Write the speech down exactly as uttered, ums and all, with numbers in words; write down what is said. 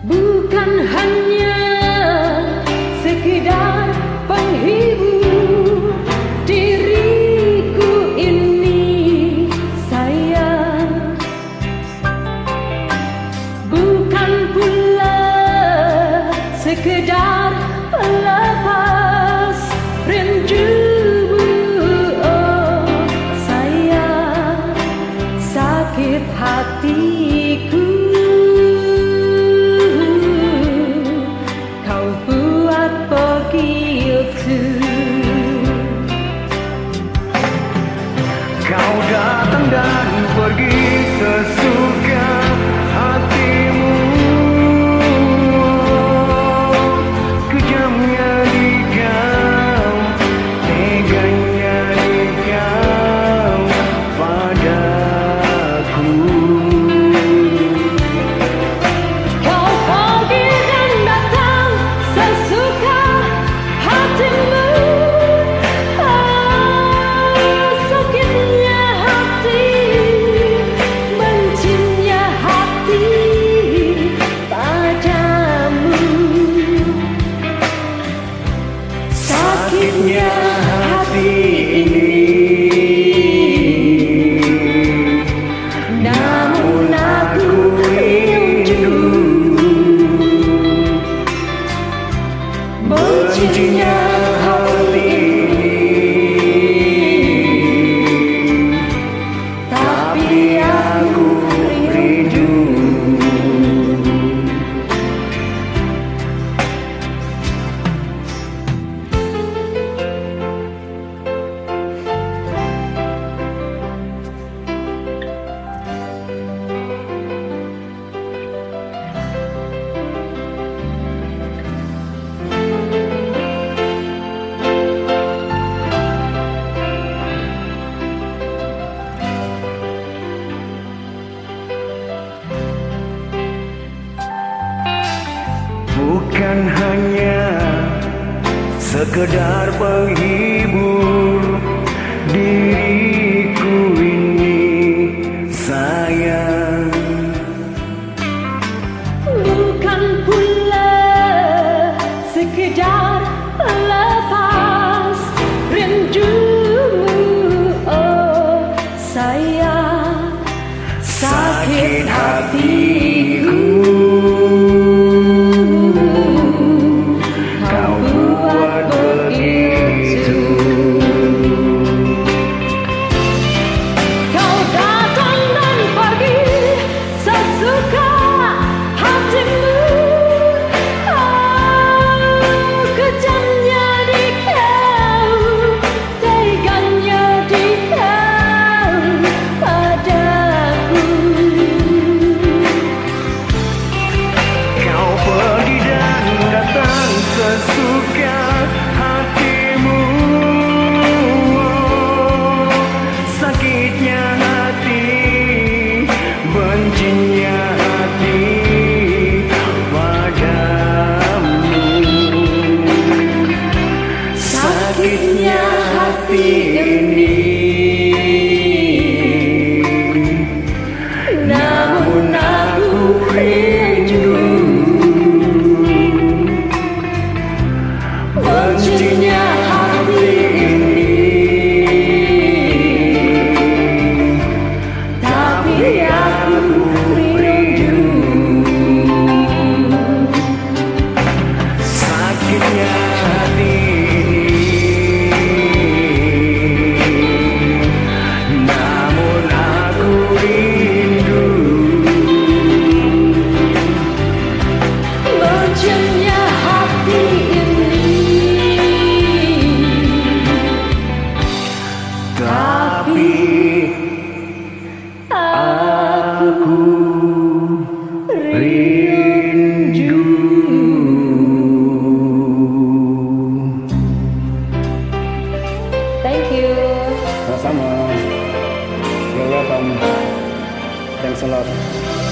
bukan hanya sekedar penghibur diriku ini sayang, bukan pula sekedar pelepas rindumu. Oh sayang, sakit hatiku kau buat begitu. Kau datang dan pergi sesuka hatimu, kejamnya di kau, teganya di kau padaku. Kau pergi dan datang sesuka hatimu. Ah, sakitnya hati, bencinya hati padamu. Sakitnya hati ini, namun aku rindu. Bencinya hati ini, tapi aku rindu. bukan hanya sekedar penghibur diriku ini sayang, Bukan pula sekedar lepas rindumu. Oh sayang, sakit hatiku kau buat begitu. Kau datang dan pergi sesuka hatimu. Oh, kejamnya di kau, teganya di kau padaku. kau pergi dan datang sesuka hatimu. Sakitnya hati, bencinya hati padamu. Sakitnya hati ini, namun aku rindu. Bencinya hati ini, Tapi aku rindu. sakitnya hati ini, namun aku rindu. Bencinya hati ini, Tapi aku rindu. Thank you. Sama-sama. You're welcome. Thanks a lot.